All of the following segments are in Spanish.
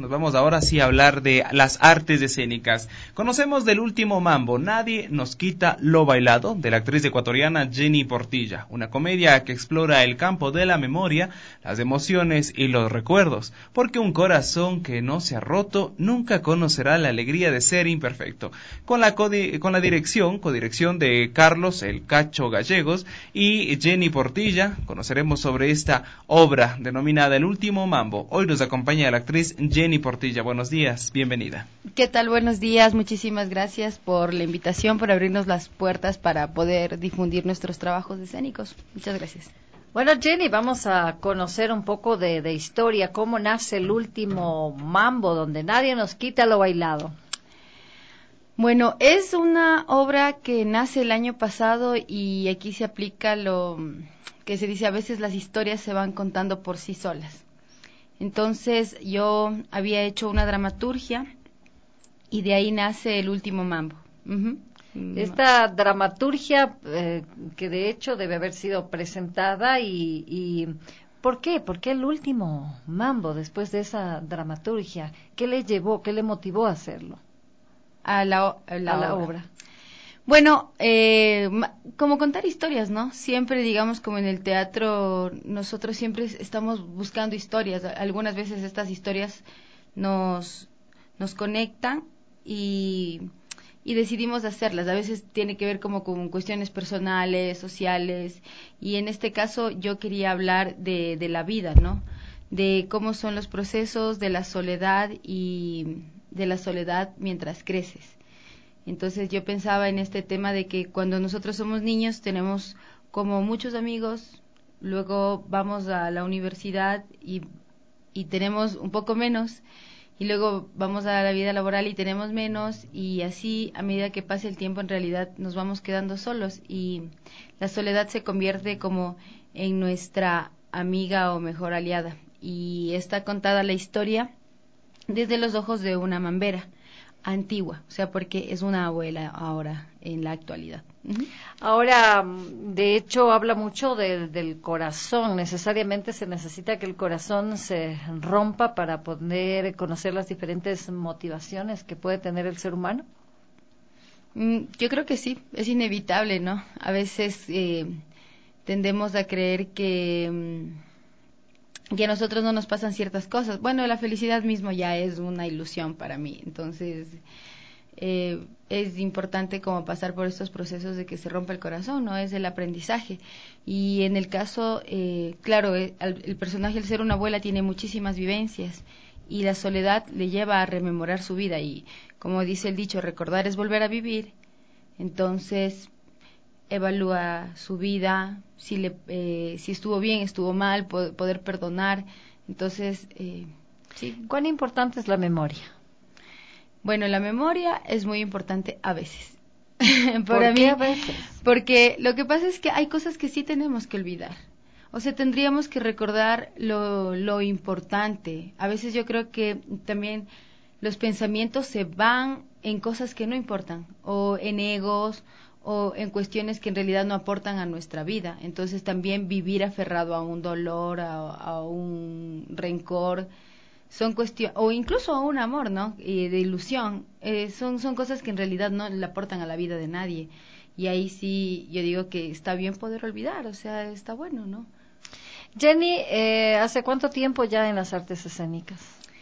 Nos vamos ahora sí a hablar de las artes escénicas. Conocemos del último mambo, Nadie nos quita lo bailado, de la actriz ecuatoriana Jenny Portilla, una comedia que explora el campo de la memoria, las emociones y los recuerdos, porque un corazón que no se ha roto nunca conocerá la alegría de ser imperfecto. Con la codirección de Carlos El Cacho Gallegos y Jenny Portilla, conoceremos sobre esta obra denominada El último mambo. Hoy nos acompaña la actriz Jenny Portilla. Buenos días, bienvenida. ¿Qué tal? Buenos días, muchísimas gracias por la invitación, por abrirnos las puertas para poder difundir nuestros trabajos escénicos. Muchas gracias. Bueno, Jenny, vamos a conocer un poco de historia, cómo nace El último mambo, donde nadie nos quita lo bailado. Bueno, es una obra que nace el año pasado y aquí se aplica lo que se dice, a veces las historias se van contando por sí solas. Entonces yo había hecho una dramaturgia y de ahí nace El último mambo. Esta dramaturgia que de hecho debe haber sido presentada y ¿por qué? ¿Por qué El último mambo después de esa dramaturgia? ¿Qué le llevó, qué le motivó a hacerlo? A la obra. Bueno, como contar historias, ¿no? Siempre, digamos, como en el teatro, nosotros siempre estamos buscando historias. Algunas veces estas historias nos conectan y decidimos hacerlas. A veces tiene que ver como con cuestiones personales, sociales, y en este caso yo quería hablar de la vida, ¿no? De cómo son los procesos de la soledad y de la soledad mientras creces. Entonces yo pensaba en este tema de que cuando nosotros somos niños tenemos como muchos amigos, luego vamos a la universidad y tenemos un poco menos, y luego vamos a la vida laboral y tenemos menos, y así a medida que pasa el tiempo en realidad nos vamos quedando solos y la soledad se convierte como en nuestra amiga o mejor aliada. Y está contada la historia desde los ojos de una mambera antigua, o sea, porque es una abuela ahora en la actualidad. Ahora, de hecho, habla mucho del corazón. Necesariamente se necesita que el corazón se rompa para poder conocer las diferentes motivaciones que puede tener el ser humano. Yo creo que sí, es inevitable, ¿no? A veces tendemos a creer que a nosotros no nos pasan ciertas cosas. Bueno, la felicidad mismo ya es una ilusión para mí, entonces es importante como pasar por estos procesos de que se rompa el corazón, ¿no? Es el aprendizaje. Y en el caso, claro, el personaje, al ser una abuela, tiene muchísimas vivencias y la soledad le lleva a rememorar su vida y, como dice el dicho, recordar es volver a vivir. Entonces evalúa su vida, si estuvo bien, estuvo mal, poder perdonar. Entonces, sí. ¿Cuán importante es la memoria? Bueno, la memoria es muy importante a veces. ¿Por qué a veces? Porque lo que pasa es que hay cosas que sí tenemos que olvidar. O sea, tendríamos que recordar lo importante. A veces yo creo que también los pensamientos se van en cosas que no importan, o en egos, o en cuestiones que en realidad no aportan a nuestra vida. Entonces también vivir aferrado a un dolor, a un rencor, son cuestiones, o incluso a un amor, ¿no? De ilusión, son cosas que en realidad no le aportan a la vida de nadie. Y ahí sí yo digo que está bien poder olvidar, o sea, está bueno, ¿no? Jenny, ¿hace cuánto tiempo ya en las artes escénicas?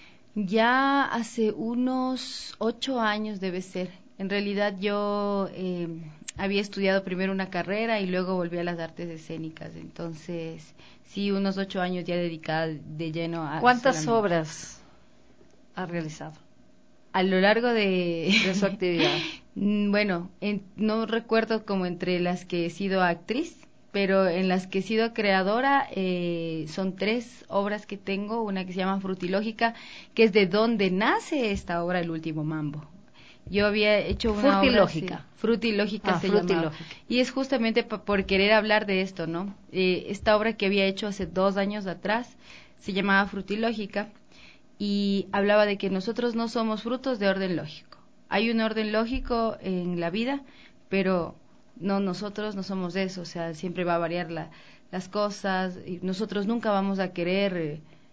Ya hace unos 8 años debe ser. En realidad yo había estudiado primero una carrera y luego volví a las artes escénicas. Entonces, sí, unos 8 años ya dedicada de lleno a... ¿Cuántas obras ha realizado? A lo largo de su actividad. Bueno, no recuerdo como entre las que he sido actriz, pero en las que he sido creadora son 3 obras que tengo. Una que se llama Frutilógica, que es de donde nace esta obra, El último mambo. Yo había hecho una Frutilógica. Frutilógica se llamaba. Y es justamente por querer hablar de esto, ¿no? Esta obra que había hecho hace 2 años atrás se llamaba Frutilógica y hablaba de que nosotros no somos frutos de orden lógico. Hay un orden lógico en la vida, pero no, nosotros no somos eso. O sea, siempre va a variar las cosas y nosotros nunca vamos a querer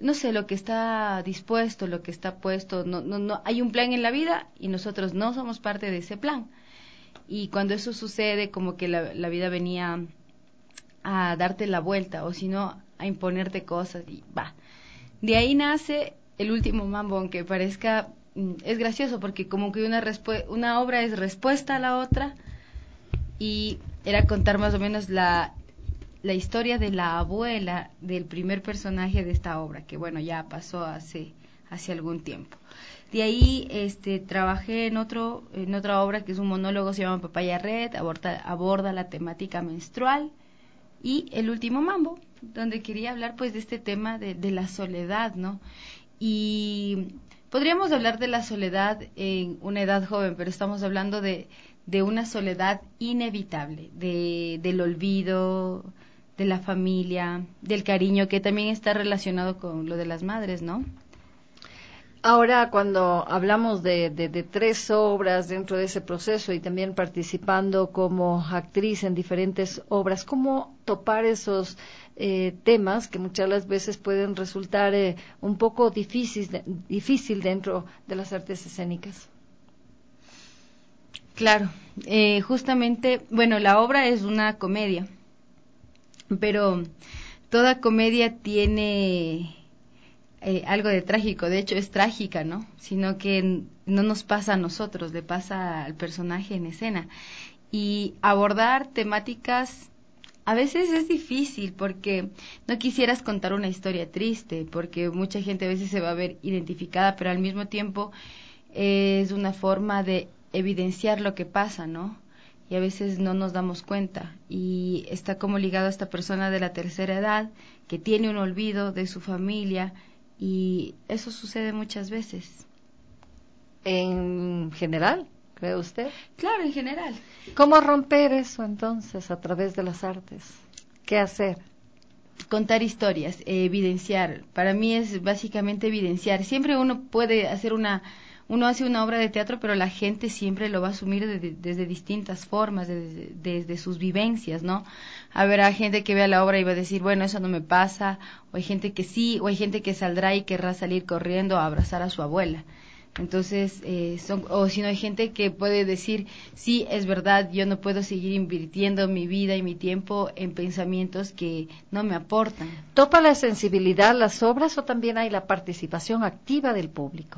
no sé, lo que está dispuesto, lo que está puesto, no, hay un plan en la vida y nosotros no somos parte de ese plan. Y cuando eso sucede, como que la vida venía a darte la vuelta, o si no, a imponerte cosas, y va. De ahí nace el último mambo, aunque parezca, es gracioso, porque como que una obra es respuesta a la otra, y era contar más o menos la historia de la abuela del primer personaje de esta obra, que bueno, ya pasó hace algún tiempo. De ahí trabajé en otra obra que es un monólogo, se llama Papaya Red, aborda la temática menstrual, y El último mambo, donde quería hablar pues de este tema de la soledad, ¿no? Y podríamos hablar de la soledad en una edad joven, pero estamos hablando de una soledad inevitable, del olvido, de la familia, del cariño, que también está relacionado con lo de las madres, ¿no? Ahora, cuando hablamos de 3 obras dentro de ese proceso y también participando como actriz en diferentes obras, ¿cómo topar esos temas que muchas las veces pueden resultar un poco difícil dentro de las artes escénicas? Claro, justamente, bueno, la obra es una comedia, pero toda comedia tiene algo de trágico, de hecho es trágica, ¿no? Sino que no nos pasa a nosotros, le pasa al personaje en escena. Y abordar temáticas a veces es difícil, porque no quisieras contar una historia triste, porque mucha gente a veces se va a ver identificada, pero al mismo tiempo es una forma de evidenciar lo que pasa, ¿no? Y a veces no nos damos cuenta, y está como ligado a esta persona de la tercera edad que tiene un olvido de su familia, y eso sucede muchas veces. ¿En general, cree usted? Claro, en general. ¿Cómo romper eso entonces a través de las artes? ¿Qué hacer? Contar historias, evidenciar. Para mí es básicamente evidenciar. Siempre uno puede hacer uno hace una obra de teatro, pero la gente siempre lo va a asumir desde distintas formas, desde sus vivencias, ¿no? Habrá gente que vea la obra y va a decir, bueno, eso no me pasa, o hay gente que sí, o hay gente que saldrá y querrá salir corriendo a abrazar a su abuela. Entonces, o si no, hay gente que puede decir, sí, es verdad, yo no puedo seguir invirtiendo mi vida y mi tiempo en pensamientos que no me aportan. ¿Topa la sensibilidad las obras o también hay la participación activa del público?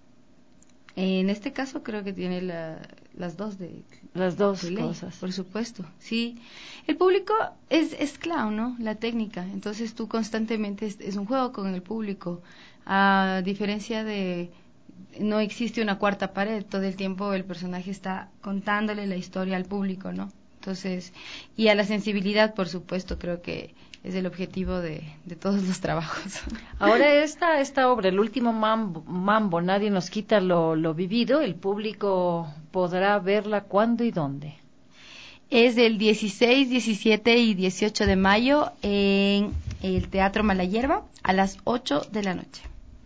En este caso creo que tiene las dos cosas. Por supuesto, sí. El público es clave, ¿no? La técnica. Entonces tú constantemente es un juego con el público. A diferencia de no existe una cuarta pared, todo el tiempo el personaje está contándole la historia al público, ¿no? Entonces, y a la sensibilidad, por supuesto, creo que es el objetivo de todos los trabajos. Ahora esta obra, El último mambo, nadie nos quita lo vivido, el público podrá verla cuándo y dónde. Es del 16, 17 y 18 de mayo en el Teatro Malayerba a las 8 de la noche.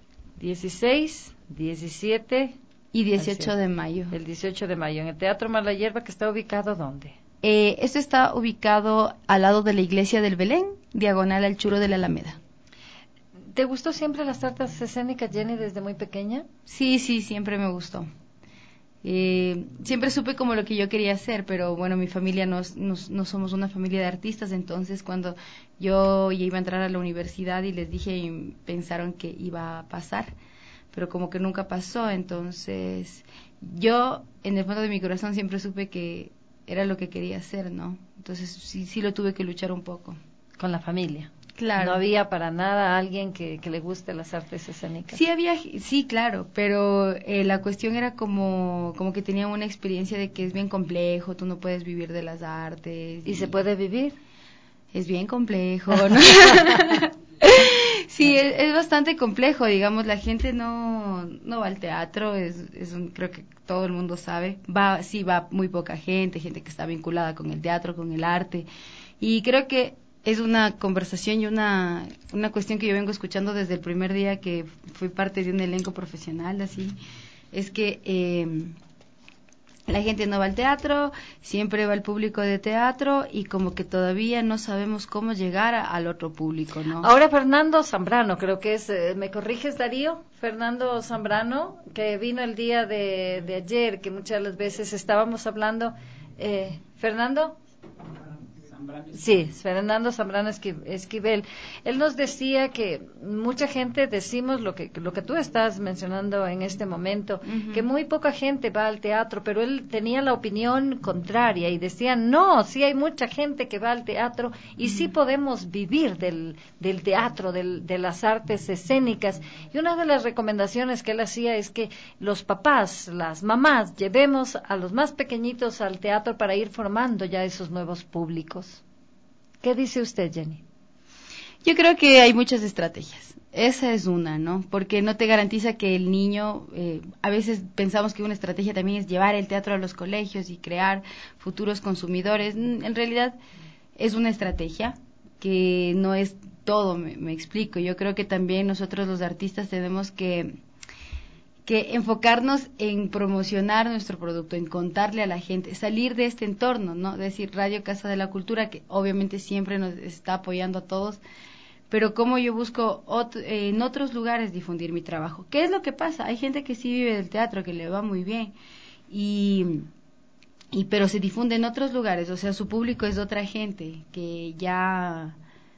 16, 17 y 18 de mayo. El 18 de mayo en el Teatro Malayerba, que está ubicado ¿dónde? Esto está ubicado al lado de la iglesia del Belén, diagonal al Churo de la Alameda. ¿Te gustó siempre las artes escénicas, Jenny, desde muy pequeña? Sí, siempre me gustó. Siempre supe como lo que yo quería hacer, pero bueno, mi familia no somos una familia de artistas, entonces cuando yo ya iba a entrar a la universidad y les dije, pensaron que iba a pasar, pero como que nunca pasó. Entonces yo en el fondo de mi corazón siempre supe que era lo que quería hacer, ¿no? Entonces sí lo tuve que luchar un poco. Con la familia. Claro. No había para nada alguien que le guste las artes escénicas. Sí, claro, pero la cuestión era como que tenía una experiencia de que es bien complejo, tú no puedes vivir de las artes. ¿Y se puede vivir? Es bien complejo, ¿no? Sí, es bastante complejo, digamos, la gente no va al teatro, creo que todo el mundo sabe, va muy poca gente que está vinculada con el teatro, con el arte, y creo que es una conversación y una cuestión que yo vengo escuchando desde el primer día que fui parte de un elenco profesional, así, es que La gente no va al teatro, siempre va el público de teatro y como que todavía no sabemos cómo llegar al otro público, ¿no? Ahora Fernando Zambrano, creo que es, ¿me corriges, Darío? Fernando Zambrano, que vino el día de ayer, que muchas de las veces estábamos hablando. ¿Fernando? Sí, Fernando Zambrano Esquivel. Él nos decía que mucha gente decimos lo que tú estás mencionando en este momento, que muy poca gente va al teatro, pero él tenía la opinión contraria y decía, no, sí hay mucha gente que va al teatro y sí podemos vivir del teatro, de las artes escénicas. Y una de las recomendaciones que él hacía es que los papás, las mamás, llevemos a los más pequeñitos al teatro para ir formando ya esos nuevos públicos. ¿Qué dice usted, Jenny? Yo creo que hay muchas estrategias. Esa es una, ¿no? Porque no te garantiza que el niño, a veces pensamos que una estrategia también es llevar el teatro a los colegios y crear futuros consumidores. En realidad es una estrategia que no es todo, me explico. Yo creo que también nosotros los artistas tenemos que enfocarnos en promocionar nuestro producto, en contarle a la gente, salir de este entorno, ¿no? Es decir, Radio Casa de la Cultura, que obviamente siempre nos está apoyando a todos, pero cómo yo busco en otros lugares difundir mi trabajo. ¿Qué es lo que pasa? Hay gente que sí vive del teatro, que le va muy bien, pero se difunde en otros lugares, o sea, su público es otra gente, que ya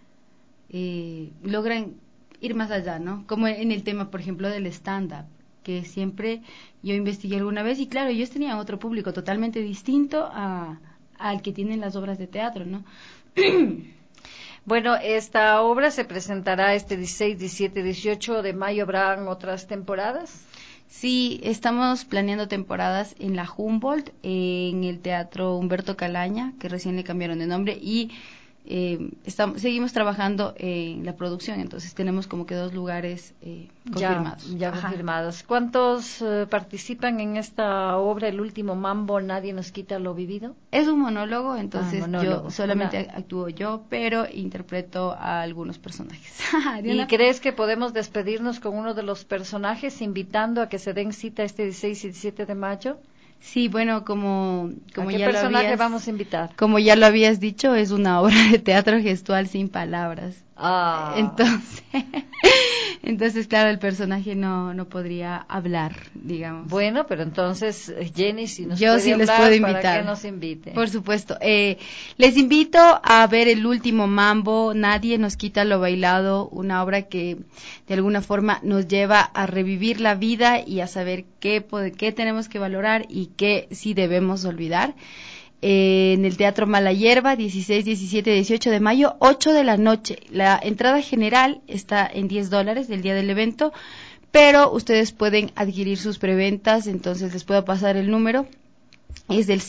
logran ir más allá, ¿no? Como en el tema, por ejemplo, del stand-up, que siempre yo investigué alguna vez y claro, ellos tenían otro público totalmente distinto al que tienen las obras de teatro, ¿no? Bueno, esta obra se presentará este 16, 17, 18 de mayo. ¿Habrán otras temporadas? Sí, estamos planeando temporadas en la Humboldt, en el Teatro Humberto Calaña, que recién le cambiaron de nombre, y seguimos trabajando en la producción, entonces tenemos como que 2 lugares confirmados. Ya confirmados. ¿Cuántos participan en esta obra, El último mambo, nadie nos quita lo vivido? Es un monólogo, entonces monólogo. Yo solamente actúo yo, pero interpreto a algunos personajes. ¿Y crees que podemos despedirnos con uno de los personajes, invitando a que se den cita este 16 y 17 de mayo? Sí, bueno, como ¿A qué ya personaje vamos a invitar? Como ya lo habías dicho, es una obra de teatro gestual sin palabras. Entonces, claro, el personaje no podría hablar, digamos. Bueno, pero entonces, Jenny, si nos Yo puede sí hablar, les puedo invitar. para que nos invite. Por supuesto. Les invito a ver El último mambo, Nadie nos quita lo bailado, una obra que de alguna forma nos lleva a revivir la vida y a saber qué tenemos que valorar y qué sí debemos olvidar. En el Teatro Mala Hierba, 16, 17, 18 de mayo, 8 de la noche. La entrada general está en $10 del día del evento, pero ustedes pueden adquirir sus preventas, entonces les puedo pasar el número. Es del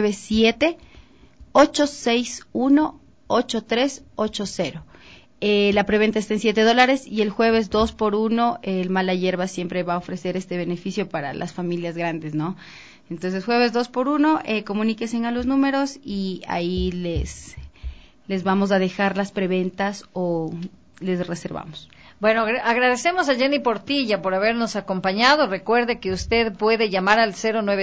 097-861-8380. La preventa está en $7 y el jueves 2x1 el Mala Hierba siempre va a ofrecer este beneficio para las familias grandes, ¿no? Entonces, jueves 2x1, comuníquense a los números y ahí les vamos a dejar las preventas o les reservamos. Bueno, agradecemos a Jenny Portilla por habernos acompañado. Recuerde que usted puede llamar al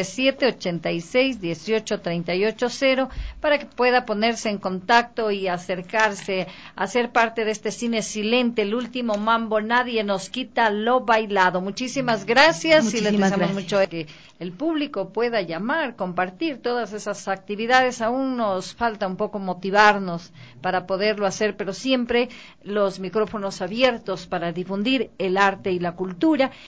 097-86-18-38 para que pueda ponerse en contacto y acercarse a ser parte de este cine silente, El último mambo, nadie nos quita lo bailado. Muchísimas gracias y les deseamos mucho que el público pueda llamar, compartir todas esas actividades. Aún nos falta un poco motivarnos para poderlo hacer, pero siempre los micrófonos abiertos para difundir el arte y la cultura.